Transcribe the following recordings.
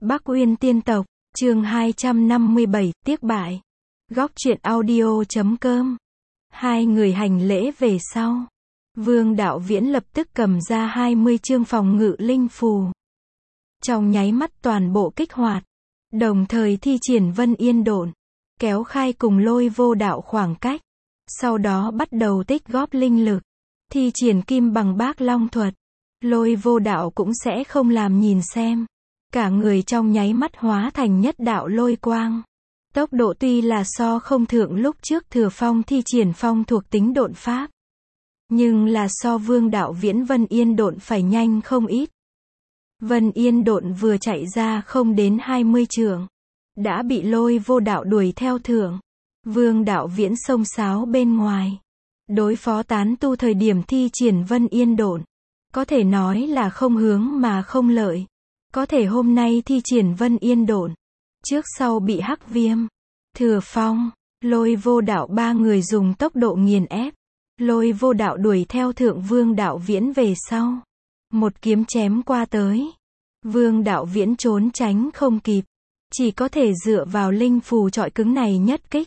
Bắc Uyên Tiên Tộc, chương 257, tiếc bại. Góc truyện audio.com. Hai người hành lễ về sau. Vương Đạo Viễn lập tức cầm ra 20 chương phòng ngự linh phù. Trong nháy mắt toàn bộ kích hoạt. Đồng thời thi triển Vân Yên Độn. Kéo khai cùng Lôi Vô Đạo khoảng cách. Sau đó bắt đầu tích góp linh lực. Thi triển Kim Bằng Bác Long thuật. Lôi Vô Đạo cũng sẽ không làm nhìn xem. Cả người trong nháy mắt hóa thành nhất đạo lôi quang. Tốc độ tuy là so không thượng lúc trước Thừa Phong thi triển phong thuộc tính độn pháp. Nhưng là so Vương Đạo Viễn Vân Yên Độn phải nhanh không ít. Vân Yên Độn vừa chạy ra không đến 20 trượng. Đã bị Lôi Vô Đạo đuổi theo thượng. Vương Đạo Viễn xông xáo bên ngoài. Đối phó tán tu thời điểm thi triển Vân Yên Độn. Có thể nói là không hướng mà không lợi. Có thể hôm nay thi triển Vân Yên Độn. Trước sau bị Hắc Viêm, Thừa Phong, Lôi Vô Đạo ba người dùng tốc độ nghiền ép. Lôi Vô Đạo đuổi theo thượng Vương Đạo Viễn về sau. Một kiếm chém qua tới. Vương Đạo Viễn trốn tránh không kịp. Chỉ có thể dựa vào linh phù trọi cứng này nhất kích.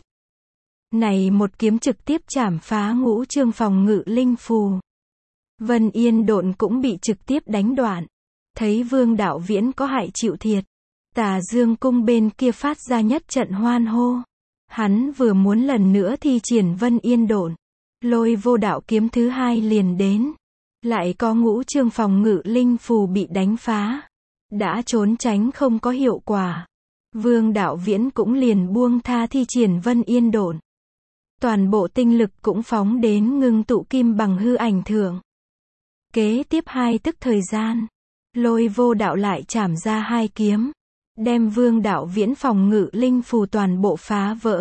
Này một kiếm trực tiếp chảm phá ngũ chương phòng ngự linh phù. Vân Yên Độn cũng bị trực tiếp đánh đoạn. Thấy Vương Đạo Viễn có hại chịu thiệt. Tà Dương cung bên kia phát ra nhất trận hoan hô. Hắn vừa muốn lần nữa thi triển Vân Yên Độn. Lôi Vô Đạo kiếm thứ hai liền đến. Lại có ngũ chương phòng ngự linh phù bị đánh phá. Đã trốn tránh không có hiệu quả. Vương Đạo Viễn cũng liền buông tha thi triển Vân Yên Độn. Toàn bộ tinh lực cũng phóng đến ngưng tụ kim bằng hư ảnh thượng. Kế tiếp 2 tức thời gian. Lôi Vô Đạo lại chảm ra 2 kiếm. Đem Vương Đạo Viễn phòng ngự linh phù toàn bộ phá vỡ.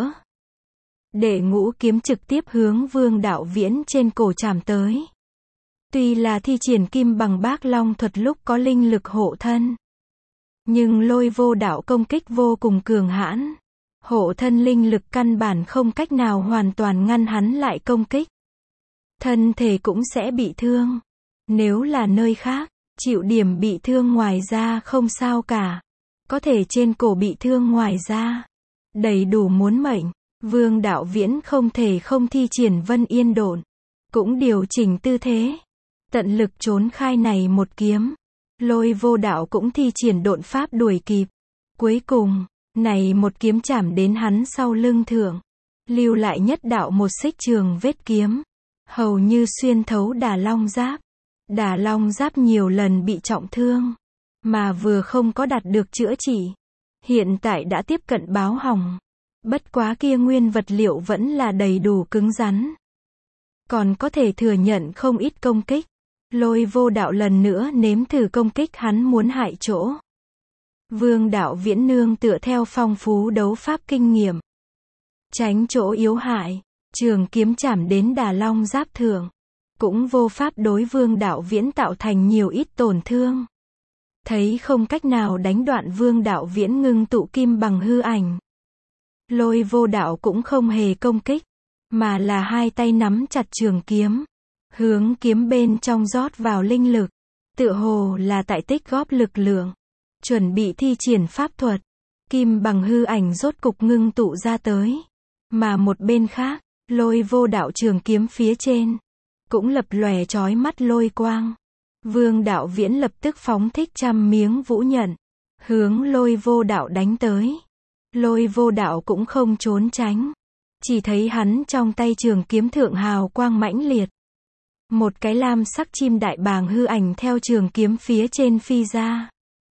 Để ngũ kiếm trực tiếp hướng Vương Đạo Viễn trên cổ chảm tới. Tuy là thi triển Kim Bằng Bác Long thuật lúc có linh lực hộ thân. Nhưng Lôi Vô Đạo công kích vô cùng cường hãn. Hộ thân linh lực căn bản không cách nào hoàn toàn ngăn hắn lại công kích. Thân thể cũng sẽ bị thương. Nếu là nơi khác, chịu điểm bị thương ngoài ra không sao cả. Có thể trên cổ bị thương ngoài ra. Đầy đủ muốn mệnh. Vương Đạo Viễn không thể không thi triển Vân Yên Độn. Cũng điều chỉnh tư thế. Tận lực trốn khai này một kiếm. Lôi Vô Đạo cũng thi triển độn pháp đuổi kịp. Cuối cùng, này một kiếm chảm đến hắn sau lưng thượng. Lưu lại nhất đạo một xích trường vết kiếm. Hầu như xuyên thấu Đà Long Giáp. Đà Long Giáp nhiều lần bị trọng thương. Mà vừa không có đạt được chữa trị. Hiện tại đã tiếp cận báo hỏng. Bất quá kia nguyên vật liệu vẫn là đầy đủ cứng rắn. Còn có thể thừa nhận không ít công kích. Lôi Vô Đạo lần nữa nếm thử công kích hắn muốn hại chỗ. Vương Đạo Viễn nương tựa theo phong phú đấu pháp kinh nghiệm. Tránh chỗ yếu hại. Trường kiếm chảm đến Đà Long Giáp thượng. Cũng vô pháp đối Vương Đạo Viễn tạo thành nhiều ít tổn thương. Thấy không cách nào đánh đoạn Vương Đạo Viễn ngưng tụ kim bằng hư ảnh. Lôi Vô Đạo cũng không hề công kích. Mà là hai tay nắm chặt trường kiếm. Hướng kiếm bên trong rót vào linh lực. Tựa hồ là tại tích góp lực lượng. Chuẩn bị thi triển pháp thuật. Kim bằng hư ảnh rốt cục ngưng tụ ra tới. Mà một bên khác, Lôi Vô Đạo trường kiếm phía trên. Cũng lập lòe chói mắt lôi quang. Vương Đạo Viễn lập tức phóng thích 100 miếng vũ nhận. Hướng Lôi Vô Đạo đánh tới. Lôi Vô Đạo cũng không trốn tránh. Chỉ thấy hắn trong tay trường kiếm thượng hào quang mãnh liệt. Một cái lam sắc chim đại bàng hư ảnh theo trường kiếm phía trên phi ra.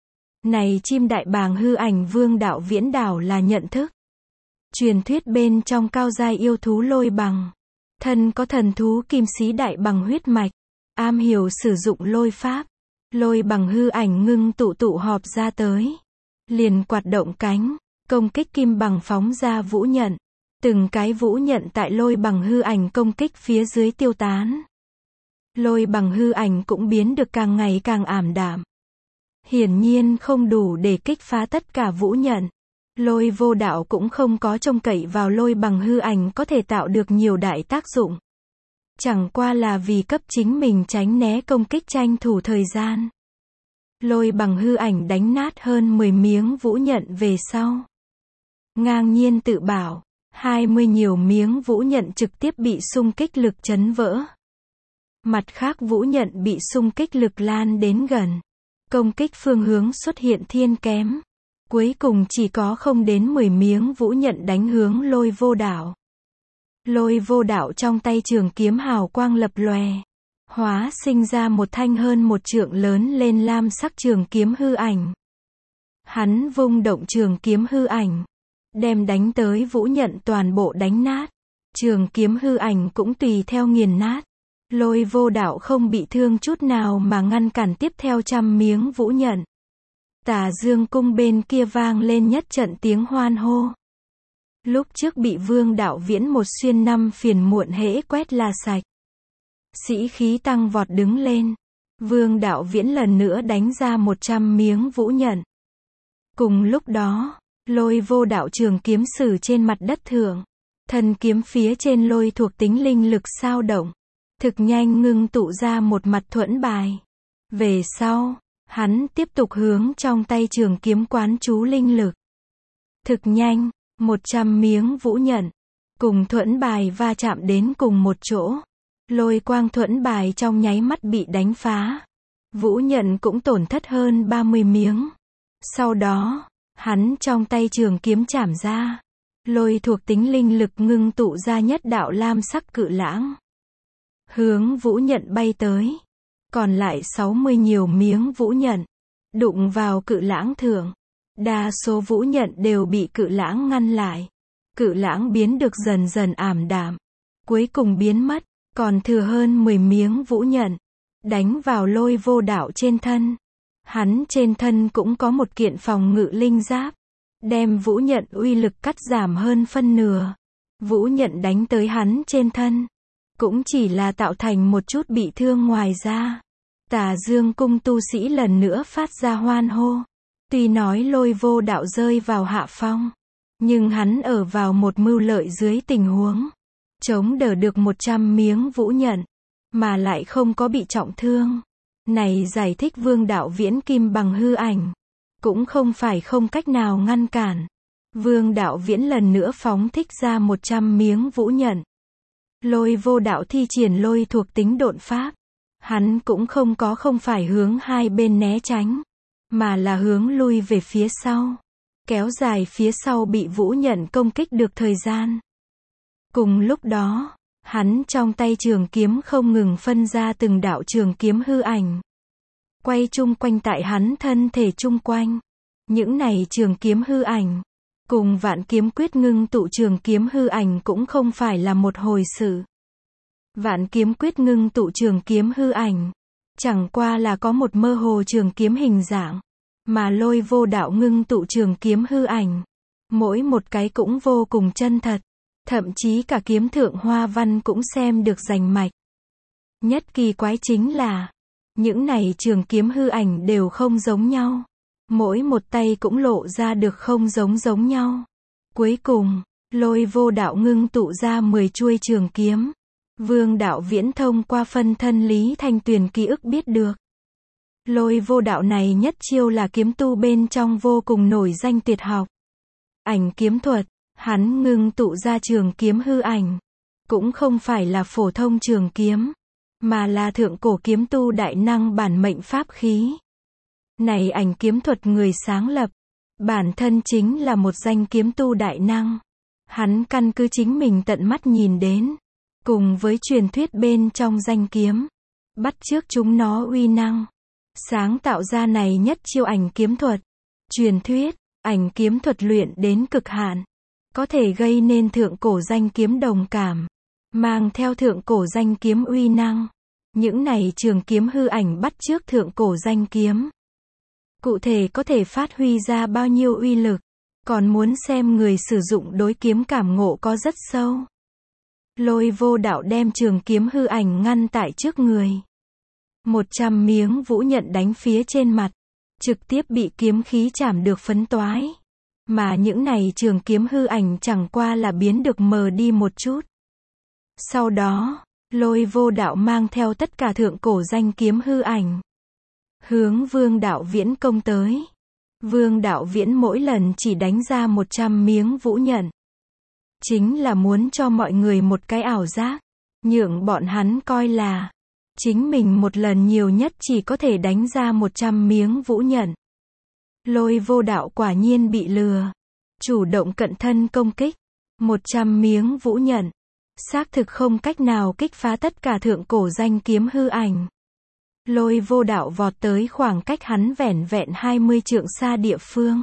Này chim đại bàng hư ảnh Vương Đạo Viễn đảo là nhận thức. Truyền thuyết bên trong cao giai yêu thú lôi bằng. Thân có thần thú kim sĩ đại bằng huyết mạch. Am hiểu sử dụng lôi pháp. Lôi bằng hư ảnh ngưng tụ họp ra tới. Liền quạt động cánh. Công kích kim bằng phóng ra vũ nhận. Từng cái vũ nhận tại lôi bằng hư ảnh công kích phía dưới tiêu tán. Lôi bằng hư ảnh cũng biến được càng ngày càng ảm đạm. Hiển nhiên không đủ để kích phá tất cả vũ nhận. Lôi Vô Đạo cũng không có trông cậy vào lôi bằng hư ảnh có thể tạo được nhiều đại tác dụng. Chẳng qua là vì cấp chính mình tránh né công kích tranh thủ thời gian. Lôi bằng hư ảnh đánh nát hơn 10 miếng vũ nhận về sau. Ngang nhiên tự bảo, 20 nhiều miếng vũ nhận trực tiếp bị xung kích lực chấn vỡ. Mặt khác vũ nhận bị xung kích lực lan đến gần. Công kích phương hướng xuất hiện thiên kém. Cuối cùng chỉ có không đến 10 miếng vũ nhận đánh hướng Lôi Vô Đạo. Lôi Vô Đạo trong tay trường kiếm hào quang lập lòe, hóa sinh ra một thanh hơn 1 trượng lớn lên lam sắc trường kiếm hư ảnh. Hắn vung động trường kiếm hư ảnh, đem đánh tới vũ nhận toàn bộ đánh nát. Trường kiếm hư ảnh cũng tùy theo nghiền nát. Lôi Vô Đạo không bị thương chút nào mà ngăn cản tiếp theo trăm miếng vũ nhận. Tà Dương cung bên kia vang lên nhất trận tiếng hoan hô. Lúc trước bị Vương Đạo Viễn một xuyên năm phiền muộn hễ quét là sạch. Sĩ khí tăng vọt đứng lên. Vương Đạo Viễn lần nữa đánh ra 100 miếng vũ nhận. Cùng lúc đó, Lôi Vô Đạo trường kiếm sử trên mặt đất thượng. Thân kiếm phía trên lôi thuộc tính linh lực sao động. Thực nhanh ngưng tụ ra một mặt thuẫn bài. Về sau, hắn tiếp tục hướng trong tay trường kiếm quán chú linh lực. Thực nhanh, 100 miếng vũ nhận cùng thuẫn bài va chạm đến cùng một chỗ. Lôi quang thuẫn bài trong nháy mắt bị đánh phá. Vũ nhận cũng tổn thất hơn 30 miếng. Sau đó, hắn trong tay trường kiếm chảm ra. Lôi thuộc tính linh lực ngưng tụ ra nhất đạo lam sắc cự lãng. Hướng vũ nhận bay tới. Còn lại 60 nhiều miếng vũ nhận. Đụng vào cự lãng thượng. Đa số vũ nhận đều bị cự lãng ngăn lại. Cự lãng biến được dần dần ảm đạm. Cuối cùng biến mất. Còn thừa hơn 10 miếng vũ nhận. Đánh vào Lôi Vô Đạo trên thân. Hắn trên thân cũng có một kiện phòng ngự linh giáp. Đem vũ nhận uy lực cắt giảm hơn phân nửa. Vũ nhận đánh tới hắn trên thân. Cũng chỉ là tạo thành một chút bị thương ngoài ra. Tà Dương cung tu sĩ lần nữa phát ra hoan hô. Tuy nói Lôi Vô Đạo rơi vào hạ phong. Nhưng hắn ở vào một mưu lợi dưới tình huống. Chống đỡ được 100 miếng vũ nhận. Mà lại không có bị trọng thương. Này giải thích Vương Đạo Viễn kim bằng hư ảnh. Cũng không phải không cách nào ngăn cản. Vương Đạo Viễn lần nữa phóng thích ra 100 miếng vũ nhận. Lôi Vô Đạo thi triển lôi thuộc tính độn pháp. Hắn cũng không phải hướng hai bên né tránh. Mà là hướng lui về phía sau. Kéo dài phía sau bị vũ nhận công kích được thời gian. Cùng lúc đó, hắn trong tay trường kiếm không ngừng phân ra từng đạo trường kiếm hư ảnh. Quay chung quanh tại hắn thân thể chung quanh. Những này trường kiếm hư ảnh. Cùng Vạn Kiếm Quyết ngưng tụ trường kiếm hư ảnh cũng không phải là một hồi sự. Vạn Kiếm Quyết ngưng tụ trường kiếm hư ảnh. Chẳng qua là có một mơ hồ trường kiếm hình dạng. Mà Lôi Vô Đạo ngưng tụ trường kiếm hư ảnh. Mỗi một cái cũng vô cùng chân thật. Thậm chí cả kiếm thượng hoa văn cũng xem được rành mạch. Nhất kỳ quái chính là, những này trường kiếm hư ảnh đều không giống nhau. Mỗi một tay cũng lộ ra được không giống nhau. Cuối cùng, Lôi Vô Đạo ngưng tụ ra 10 chuôi trường kiếm. Vương Đạo Viễn thông qua phân thân Lý Thanh Tuyền ký ức biết được. Lôi Vô Đạo này nhất chiêu là kiếm tu bên trong vô cùng nổi danh tuyệt học. Ảnh kiếm thuật, hắn ngưng tụ ra trường kiếm hư ảnh. Cũng không phải là phổ thông trường kiếm, mà là thượng cổ kiếm tu đại năng bản mệnh pháp khí. Này ảnh kiếm thuật người sáng lập, bản thân chính là một danh kiếm tu đại năng. Hắn căn cứ chính mình tận mắt nhìn đến, cùng với truyền thuyết bên trong danh kiếm, bắt chước chúng nó uy năng, sáng tạo ra này nhất chiêu ảnh kiếm thuật. Truyền thuyết, ảnh kiếm thuật luyện đến cực hạn, có thể gây nên thượng cổ danh kiếm đồng cảm, mang theo thượng cổ danh kiếm uy năng. Những này trường kiếm hư ảnh bắt chước thượng cổ danh kiếm. Cụ thể có thể phát huy ra bao nhiêu uy lực, còn muốn xem người sử dụng đối kiếm cảm ngộ có rất sâu. Lôi Vô Đạo đem trường kiếm hư ảnh ngăn tại trước người. 100 miếng vũ nhận đánh phía trên mặt, trực tiếp bị kiếm khí chảm được phấn toái. Mà những này trường kiếm hư ảnh chẳng qua là biến được mờ đi một chút. Sau đó, Lôi Vô Đạo mang theo tất cả thượng cổ danh kiếm hư ảnh, hướng Vương Đạo Viễn công tới. Vương Đạo Viễn mỗi lần chỉ đánh ra 100 miếng vũ nhận. Chính là muốn cho mọi người một cái ảo giác, nhượng bọn hắn coi là chính mình một lần nhiều nhất chỉ có thể đánh ra 100 miếng vũ nhận. Lôi Vô Đạo quả nhiên bị lừa, chủ động cận thân công kích. 100 miếng vũ nhận, xác thực không cách nào kích phá tất cả thượng cổ danh kiếm hư ảnh. Lôi Vô Đạo vọt tới khoảng cách hắn vẻn vẹn 20 trượng xa địa phương.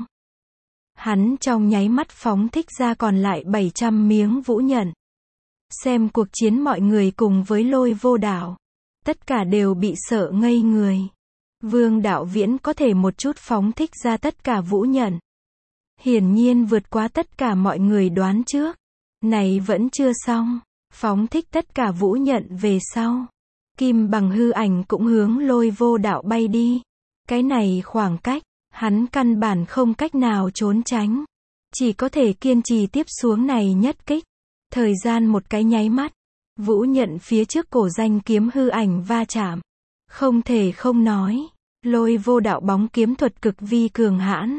Hắn trong nháy mắt phóng thích ra còn lại 700 miếng vũ nhận. Xem cuộc chiến mọi người cùng với Lôi Vô Đạo, tất cả đều bị sợ ngây người. Vương Đạo Viễn có thể một chút phóng thích ra tất cả vũ nhận. Hiển nhiên vượt quá tất cả mọi người đoán trước. Này vẫn chưa xong, phóng thích tất cả vũ nhận về sau, kim bằng hư ảnh cũng hướng Lôi Vô Đạo bay đi. Cái này khoảng cách, hắn căn bản không cách nào trốn tránh, chỉ có thể kiên trì tiếp xuống này nhất kích. Thời gian một cái nháy mắt, vũ nhận phía trước cổ danh kiếm hư ảnh va chạm. Không thể không nói, Lôi Vô Đạo bóng kiếm thuật cực vi cường hãn.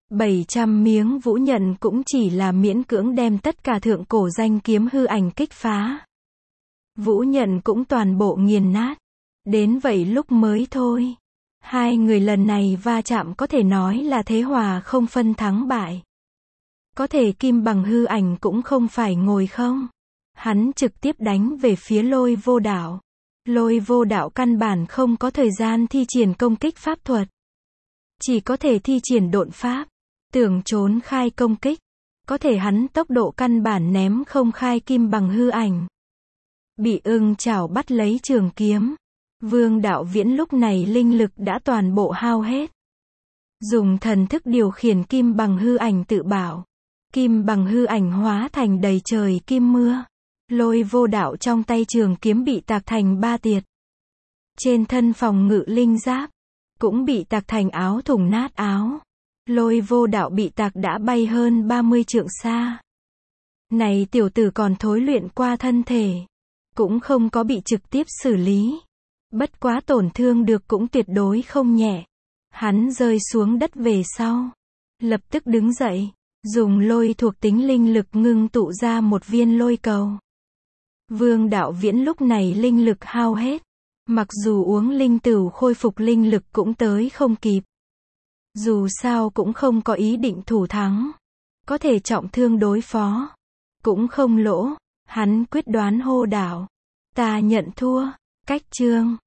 700 miếng vũ nhận cũng chỉ là miễn cưỡng đem tất cả thượng cổ danh kiếm hư ảnh kích phá. Vũ nhận cũng toàn bộ nghiền nát. Đến vậy lúc mới thôi. Hai người lần này va chạm có thể nói là thế hòa không phân thắng bại. Có thể kim bằng hư ảnh cũng không phải ngồi không. Hắn trực tiếp đánh về phía Lôi Vô Đạo. Lôi Vô Đạo căn bản không có thời gian thi triển công kích pháp thuật. Chỉ có thể thi triển độn pháp. Tưởng trốn khai công kích. Có thể hắn tốc độ căn bản ném không khai kim bằng hư ảnh. Bị ưng chảo bắt lấy trường kiếm. Vương Đạo Viễn lúc này linh lực đã toàn bộ hao hết. Dùng thần thức điều khiển kim bằng hư ảnh tự bảo. Kim bằng hư ảnh hóa thành đầy trời kim mưa. Lôi Vô Đạo trong tay trường kiếm bị tạc thành 3 tiệt. Trên thân phòng ngự linh giáp cũng bị tạc thành áo thủng nát áo. Lôi Vô Đạo bị tạc đã bay hơn 30 trượng xa. Này tiểu tử còn thối luyện qua thân thể, cũng không có bị trực tiếp xử lý. Bất quá tổn thương được cũng tuyệt đối không nhẹ. Hắn rơi xuống đất về sau, lập tức đứng dậy, dùng lôi thuộc tính linh lực ngưng tụ ra một viên lôi cầu. Vương Đạo Viễn lúc này linh lực hao hết. Mặc dù uống linh tửu khôi phục linh lực cũng tới không kịp. Dù sao cũng không có ý định thủ thắng. Có thể trọng thương đối phó. Cũng không lỗ. Hắn quyết đoán hô đạo. Ta nhận thua. Cách chương.